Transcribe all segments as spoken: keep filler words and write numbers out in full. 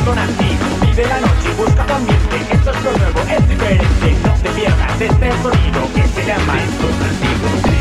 Donati. Vive la noche y busca tu ambiente. Esto es lo nuevo, es diferente. No te pierdas este sonido que se llama Distorsivo.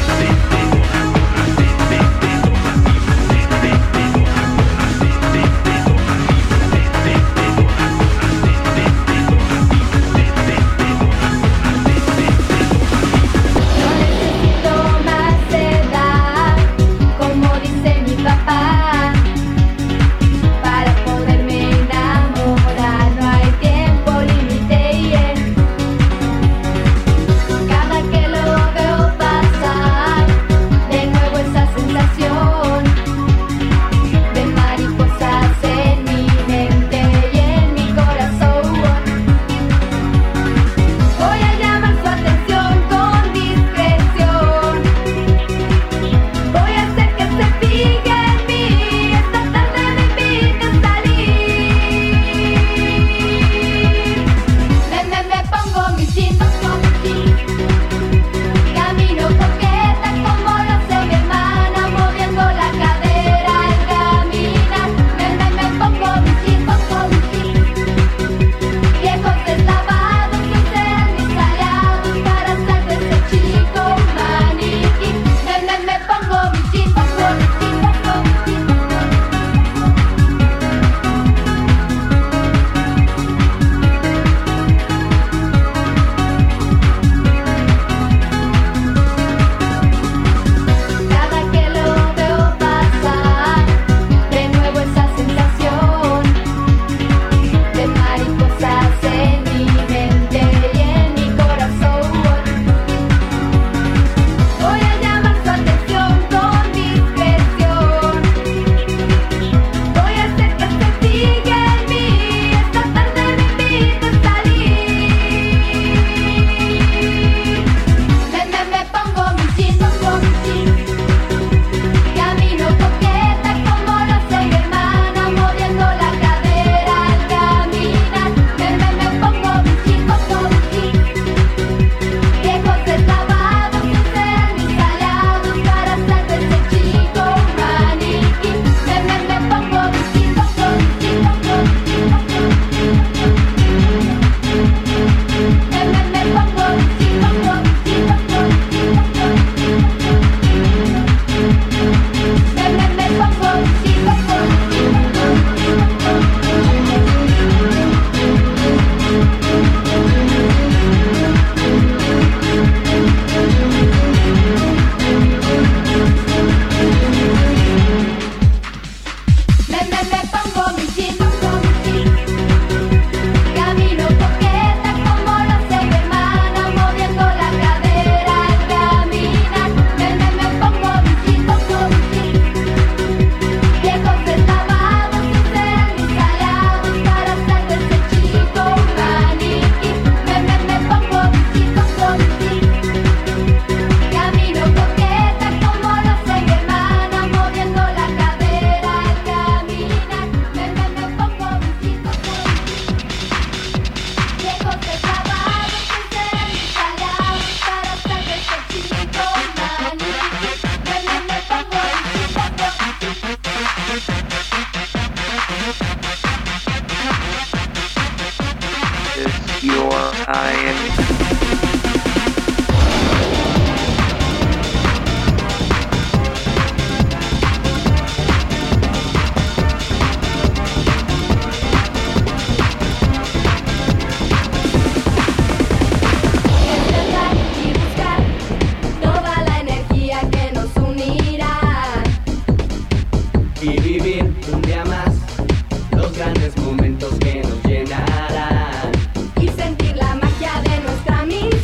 Grandes momentos que nos llenarán y sentir la magia de nuestra amistad.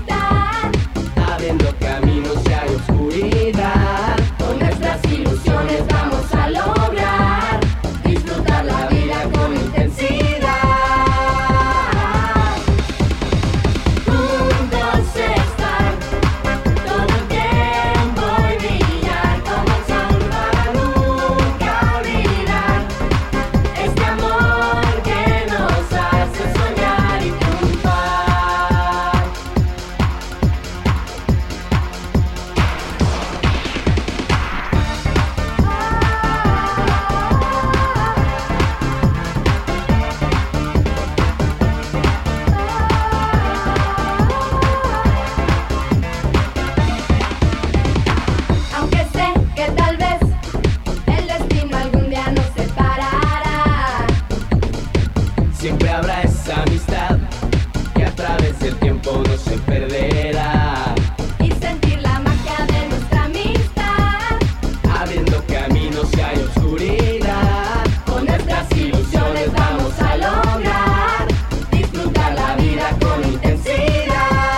tiempo no se perderá. Y sentir la magia de nuestra amistad, abriendo caminos si hay oscuridad. con nuestras ilusiones vamos a lograr disfrutar la vida con intensidad.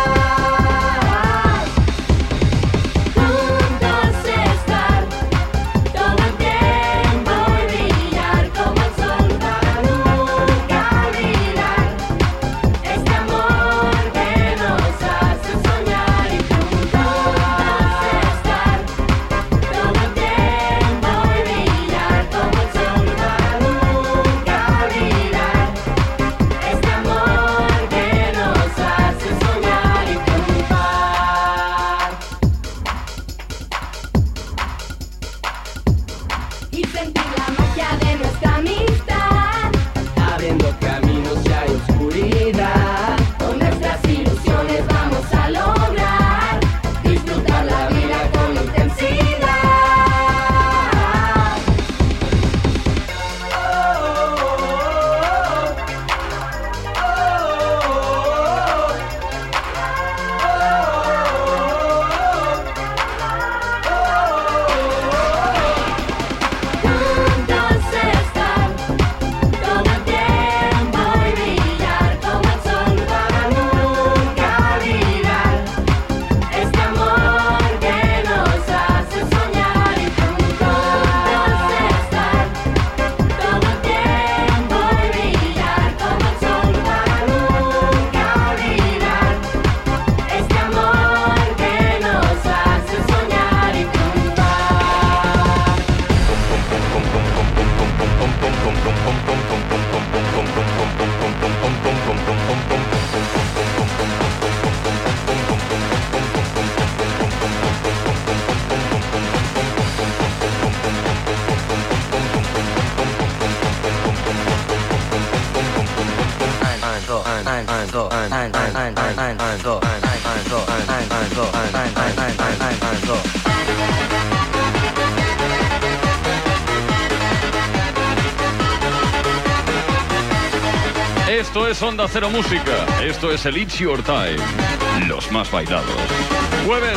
Juntos estar todo el tiempo y brillar como el sol para nunca olvidar este amor que nos hace soñar. Y juntos estar todo el tiempo y brillar como el sol para nunca olvidar este amor que nos hace soñar y triunfar. Y sentir la magia de nuestra amistad, Abriendo caminos si hay oscuridad. con nuestras ilusiones vamos a lograr disfrutar la vida con intensidad. Juntos estar todo el tiempo y brillar como el sol para nunca olvidar este amor que nos hace soñar. Y juntos estar todo el tiempo y brillar como el sol para nunca olvidar este amor que nos hace soñar y Esto es Onda Cero Música. Esto es el It's Your Time. Los más bailados. Jueves.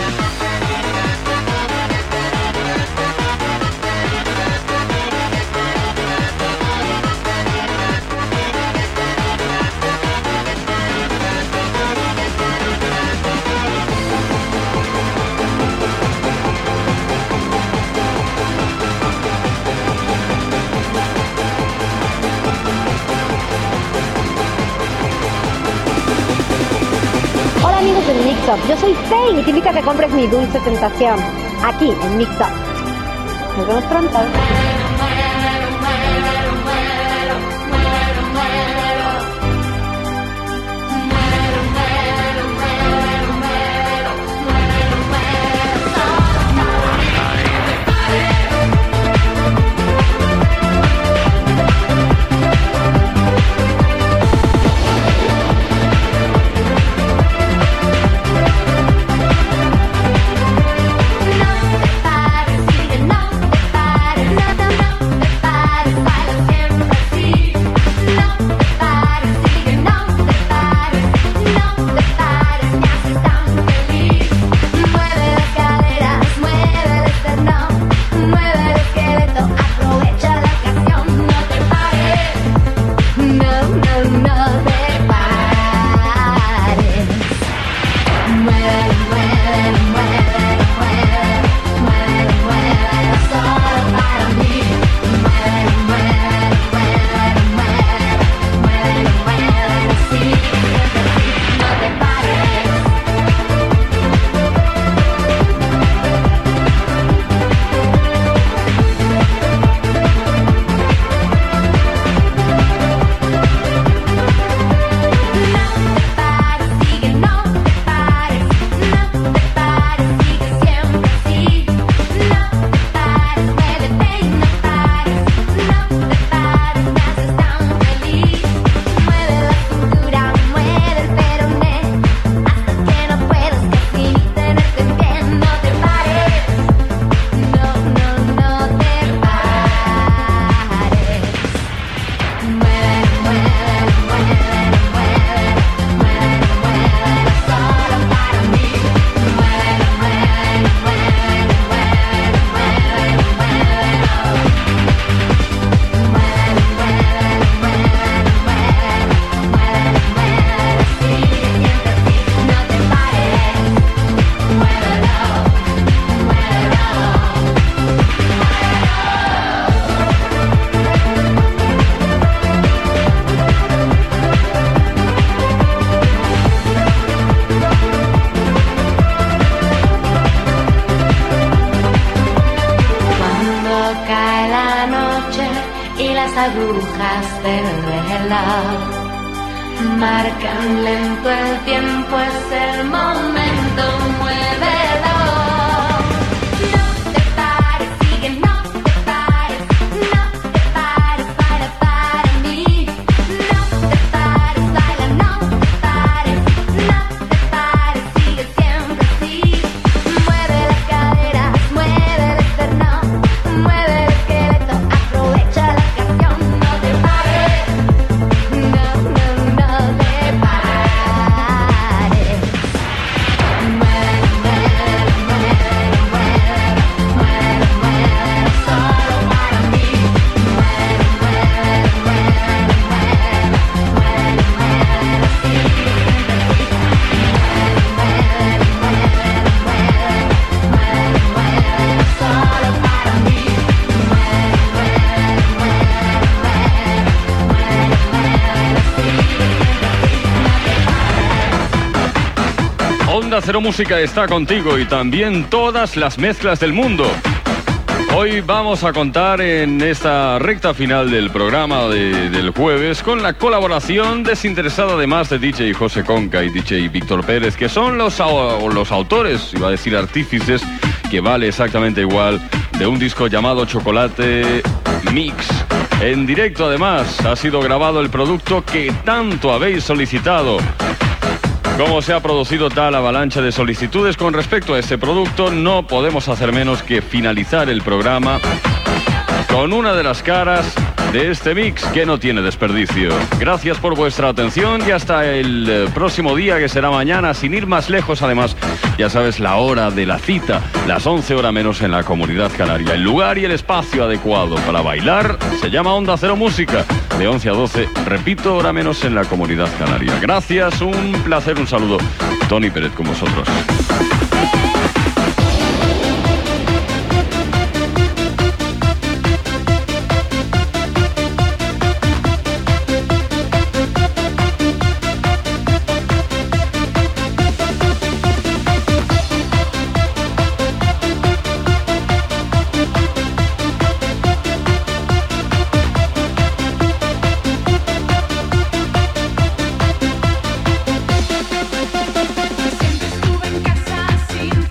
Hola amigos del Mix Up, yo soy Faye y te invito a que compres mi dulce tentación aquí en Mix Up. Nos vemos pronto. No te pares, sigue, no te pares, nada más. agujas del reloj marcan lento el tiempo, es el momento, muévelo. No te pares, sigue, no te pares, no te pares, baila para mí. No te pares, baila, no te pares, no te pares, sigue siempre así. Mueve las caderas, mueve el esternón, mueve el esqueleto, aprovecha la canción, no te pares, no, no, no te pares. Mueve, mueve, mueve, mueve, mueve, mueve, solo para mí. Mueve, mueve, mueve, mueve, mueve, mueve, sigue siempre así. Mueve, mueve, mueve, mueve, mueve, solo para mí. Mueve, mueve, mueve, mueve, mueve, sigue siempre así. Onda Cero Música está contigo y también todas las mezclas del mundo. Hoy vamos a contar en esta recta final del programa de- del jueves con la colaboración desinteresada además de D J José Conca y D J Víctor Pérez, que son los, au- los autores, iba a decir artífices, que vale exactamente igual, de un disco llamado Chocolate Mix. En directo además ha sido grabado el producto que tanto habéis solicitado. Como se ha producido tal avalancha de solicitudes con respecto a este producto, no podemos hacer menos que finalizar el programa con una de las caras de este mix que no tiene desperdicio. Gracias por vuestra atención y hasta el eh, próximo día, que será mañana, sin ir más lejos. Además, ya sabes, la hora de la cita, las once horas menos en la Comunidad Canaria. El lugar y el espacio adecuado para bailar se llama Onda Cero Música, de once a doce, repito, hora menos en la Comunidad Canaria. Gracias, un placer, un saludo. Tony Pérez con vosotros. Siempre estuve en casa sin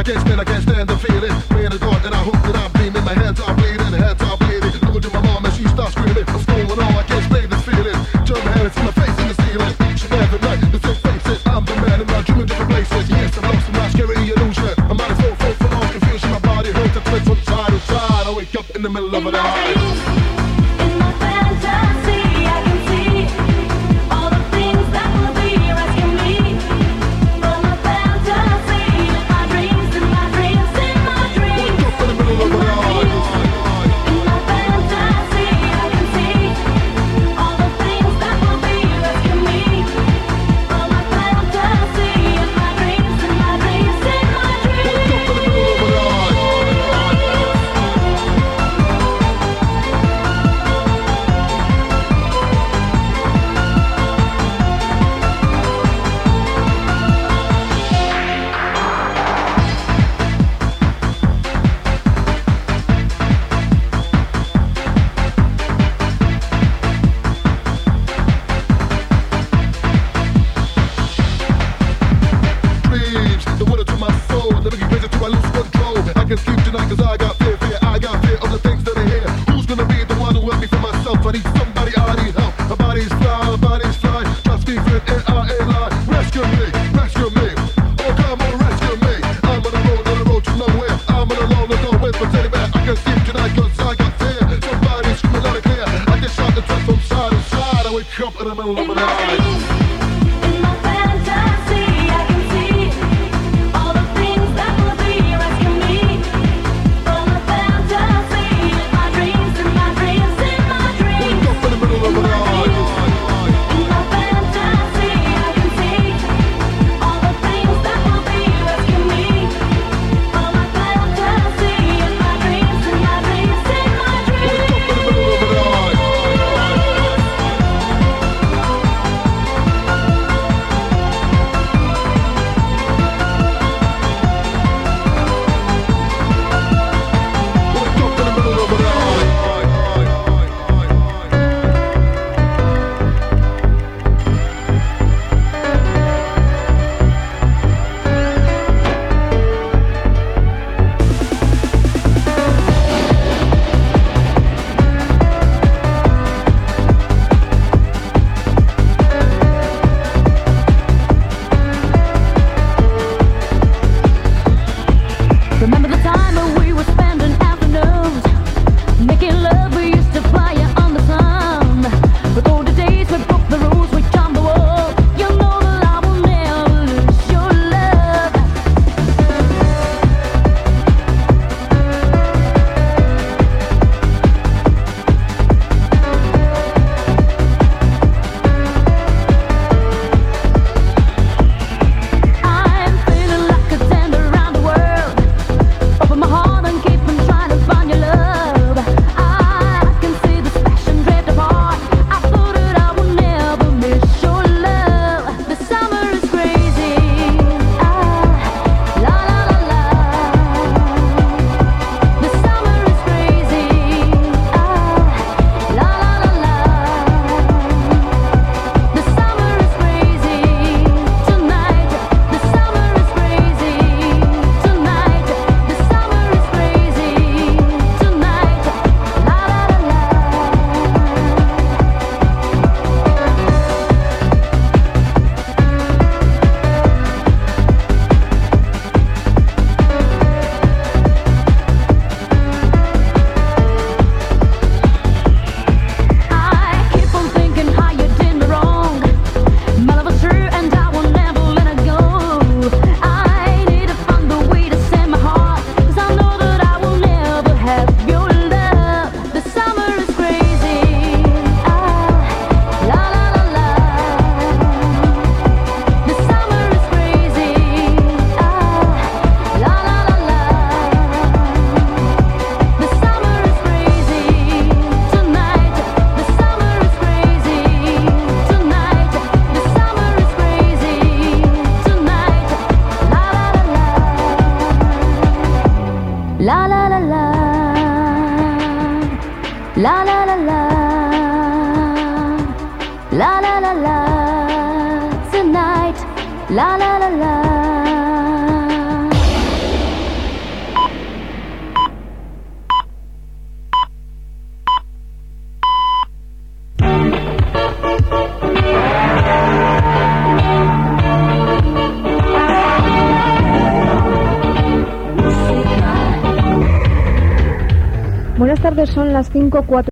I can't stand, I can't stand the feeling. Man, it's hard that I hope that I'm beaming. My hands are bleeding, hands are bleeding. Look to my mom and she starts screaming. What's going on? I can't explain this feeling. Turn my hands to my face in the ceiling. Each and every night, the same faces. I'm the man in my dream in different places. Yes, I'm lost in my scary illusion. My mind is so full, full of confusion. My body hurts, I twist from side to side. I wake up in the middle of the night. In my fantasy, I can see all the things that will be rescuing me from my fantasy. In my dreams, in my dreams, in my dreams. Wake up in the middle of the night. In my fantasy, I can see all the things that will be rescuing me from my fantasy. In my dreams, in my dreams, in my dreams. Wake up in the middle of the night. Dreams, the water to my soul. Never get crazy till I lose control. I can sleep tonight cause I got fear, fear. I got fear of the things that I hear. Who's gonna be the one who help me for myself? I need somebody, I need help. My body's fly, my body's fly. Just keep it in our line. Rescue me, rescue me. Oh, come on, rescue me. I'm on the road, on the road to nowhere. I'm on the road, no with my teddy bear. I can sleep tonight cause I got fear. Somebody's screaming loud and clear. I get shot and twist from side to side. I wake up in the middle of the night. In my fantasy, I can see all the things that will be rescuing me from my fantasy. In my dreams, in my dreams, in my dreams. Wake up in the middle of the night. In my fantasy, I can see all the things that will be rescuing me from my fantasy. In my dreams, in my dreams, in my dreams. Wake up in the middle of the night. Wake up in the middle of the night. Remember the time when we were spending afternoons making love? We used to fly it on the sun. Recall the days we broke the rules, we jumped the wall. You know that I will never lose your love. I'm feeling like a tender around the world. Open my heart and keep on trying to find your love. I can see this passion drift apart. I thought that I would never miss your love. The summer is crazy. Ah, la la la la. The summer is crazy. Ah, la la la la. The summer is crazy tonight. The summer is crazy tonight. The summer is crazy tonight. La la la la. I keep on thinking how you did me wrong. My love was true and I will never let it go. I need to find a way to send my heart, cause I know that I will never have your love. The summer is crazy. Ah, la la la la. The summer is crazy. Ah, la la la la. The summer is crazy tonight. The summer is crazy tonight. The summer is crazy tonight. La la la la. La la la la. La la la la. La la la la. Tonight. La la la la. Buenas tardes, son las cinco cuatro.